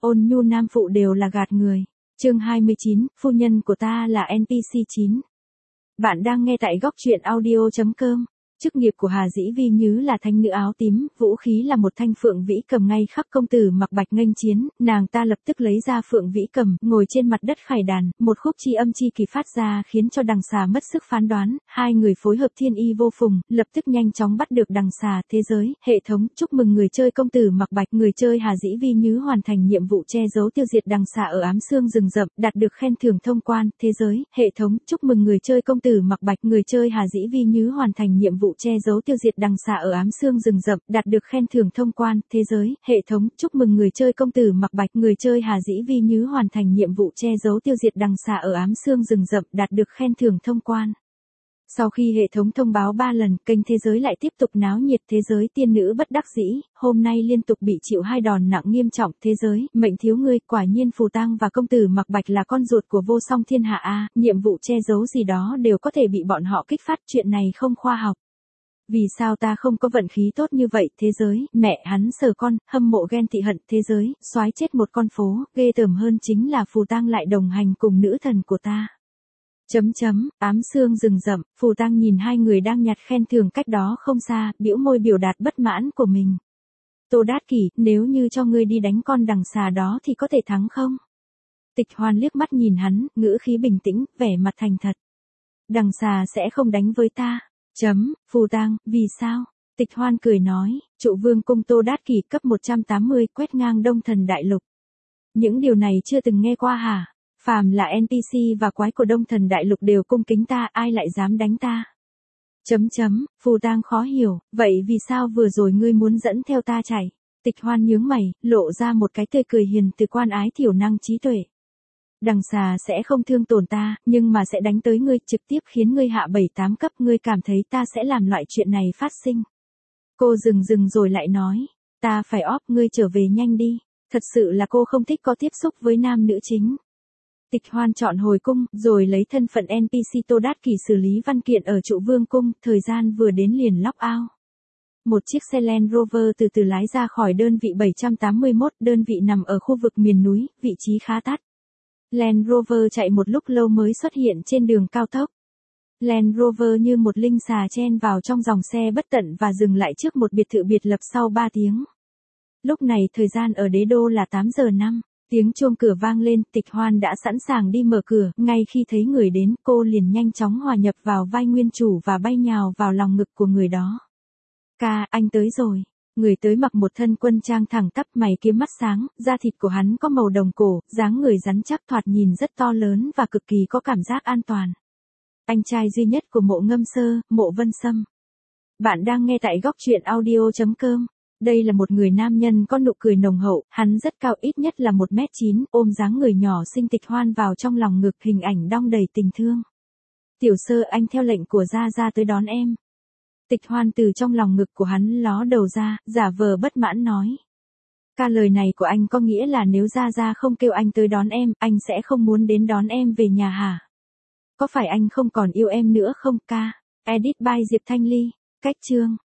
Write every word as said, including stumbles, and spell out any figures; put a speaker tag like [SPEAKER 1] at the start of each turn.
[SPEAKER 1] Ôn nhu nam phụ đều là gạt người. Chương hai mươi chín, phu nhân của ta là en pê xê chín. Bạn đang nghe tại góc truyện audio chấm com. Chức nghiệp của Hà Dĩ Vi Nhứ là thánh nữ áo tím, vũ khí là một thanh phượng vĩ cầm ngay khắp công tử Mặc Bạch nghênh chiến, nàng ta lập tức lấy ra phượng vĩ cầm, ngồi trên mặt đất khải đàn, một khúc chi âm chi kỳ phát ra khiến cho đằng xà mất sức phán đoán, hai người phối hợp thiên y vô phùng, lập tức nhanh chóng bắt được đằng xà. Thế giới, hệ thống, chúc mừng người chơi công tử Mặc Bạch, người chơi Hà Dĩ Vi Nhứ hoàn thành nhiệm vụ che giấu tiêu diệt đằng xà ở ám xương rừng rậm, đạt được khen thưởng thông quan. Thế giới, hệ thống, chúc mừng người chơi công tử Mặc Bạch, người chơi Hà Dĩ Vi Nhứ hoàn thành nhiệm vụ che giấu tiêu diệt đằng xà ở ám xương rừng rậm, đạt được khen thưởng thông quan. Thế giới, hệ thống, chúc mừng người chơi công tử Mặc Bạch, người chơi Hà Dĩ Vi Nhứ hoàn thành nhiệm vụ che giấu tiêu diệt đằng xà ở ám xương rừng rậm, đạt được khen thưởng thông quan. Sau khi hệ thống thông báo ba lần, kênh Thế giới lại tiếp tục náo nhiệt. Thế giới tiên nữ bất đắc dĩ, hôm nay liên tục bị chịu hai đòn nặng nghiêm trọng. Thế giới, mệnh thiếu ngươi, quả nhiên Phù Tang và công tử Mặc Bạch là con ruột của vô song thiên hạ a, nhiệm vụ che giấu gì đó đều có thể bị bọn họ kích phát, chuyện này không khoa học. Vì sao ta không có vận khí tốt như vậy? Thế giới, mẹ hắn sờ con, hâm mộ ghen tị hận. Thế giới, soái chết một con phố, ghê tởm hơn chính là Phù Tang lại đồng hành cùng nữ thần của ta. Chấm chấm, ám xương rừng rậm, Phù Tang nhìn hai người đang nhặt khen thưởng cách đó không xa, bĩu môi biểu đạt bất mãn của mình. Tô Đát Kỷ, nếu như cho ngươi đi đánh con đằng xà đó thì có thể thắng không? Tịch Hoan liếc mắt nhìn hắn, ngữ khí bình tĩnh, vẻ mặt thành thật. Đằng xà sẽ không đánh với ta. Chấm, Phù Tang, vì sao? Tịch Hoan cười nói, Trụ Vương cung Tô Đát Kỷ cấp một trăm tám mươi, quét ngang Đông Thần Đại Lục. Những điều này chưa từng nghe qua hả? Phàm là en pê xê và quái của Đông Thần Đại Lục đều cung kính ta, ai lại dám đánh ta? Chấm chấm, Phù Tang khó hiểu, vậy vì sao vừa rồi ngươi muốn dẫn theo ta chạy? Tịch Hoan nhướng mày, lộ ra một cái tươi cười hiền từ quan ái thiểu năng trí tuệ. Đằng xà sẽ không thương tổn ta, nhưng mà sẽ đánh tới ngươi, trực tiếp khiến ngươi hạ bảy tám cấp, ngươi cảm thấy ta sẽ làm loại chuyện này phát sinh. Cô dừng dừng rồi lại nói, ta phải óp, ngươi trở về nhanh đi, thật sự là cô không thích có tiếp xúc với nam nữ chính. Tịch Hoan chọn hồi cung, rồi lấy thân phận en pê xê Tô Đát Kỷ xử lý văn kiện ở Trụ Vương cung, thời gian vừa đến liền log out. Một chiếc xe Land Rover từ từ lái ra khỏi đơn vị bảy trăm tám mươi mốt, đơn vị nằm ở khu vực miền núi, vị trí khá tắt. Land Rover chạy một lúc lâu mới xuất hiện trên đường cao tốc. Land Rover như một linh xà chen vào trong dòng xe bất tận và dừng lại trước một biệt thự biệt lập sau ba tiếng. Lúc này thời gian ở đế đô là tám giờ năm. Tiếng chuông cửa vang lên, Tịch Hoan đã sẵn sàng đi mở cửa, ngay khi thấy người đến, cô liền nhanh chóng hòa nhập vào vai nguyên chủ và bay nhào vào lòng ngực của người đó. Ca, anh tới rồi. Người tới mặc một thân quân trang thẳng tắp, mày kiếm mắt sáng, da thịt của hắn có màu đồng cổ, dáng người rắn chắc, thoạt nhìn rất to lớn và cực kỳ có cảm giác an toàn. Anh trai duy nhất của Mộ Ngâm Sơ, Mộ Vân Sâm. Bạn đang nghe tại góc truyện audio chấm com. Đây là một người nam nhân có nụ cười nồng hậu, hắn rất cao, ít nhất là một mét chín, ôm dáng người nhỏ xinh Tịch Hoan vào trong lòng ngực, hình ảnh đong đầy tình thương. Tiểu Sơ, anh theo lệnh của Gia Gia tới đón em. Tịch Hoan từ trong lòng ngực của hắn ló đầu ra, giả vờ bất mãn nói. Ca, lời này của anh có nghĩa là nếu Gia Gia không kêu anh tới đón em, anh sẽ không muốn đến đón em về nhà hả? Có phải anh không còn yêu em nữa không ca? Edit by Diệp Thanh Ly. Cách chương.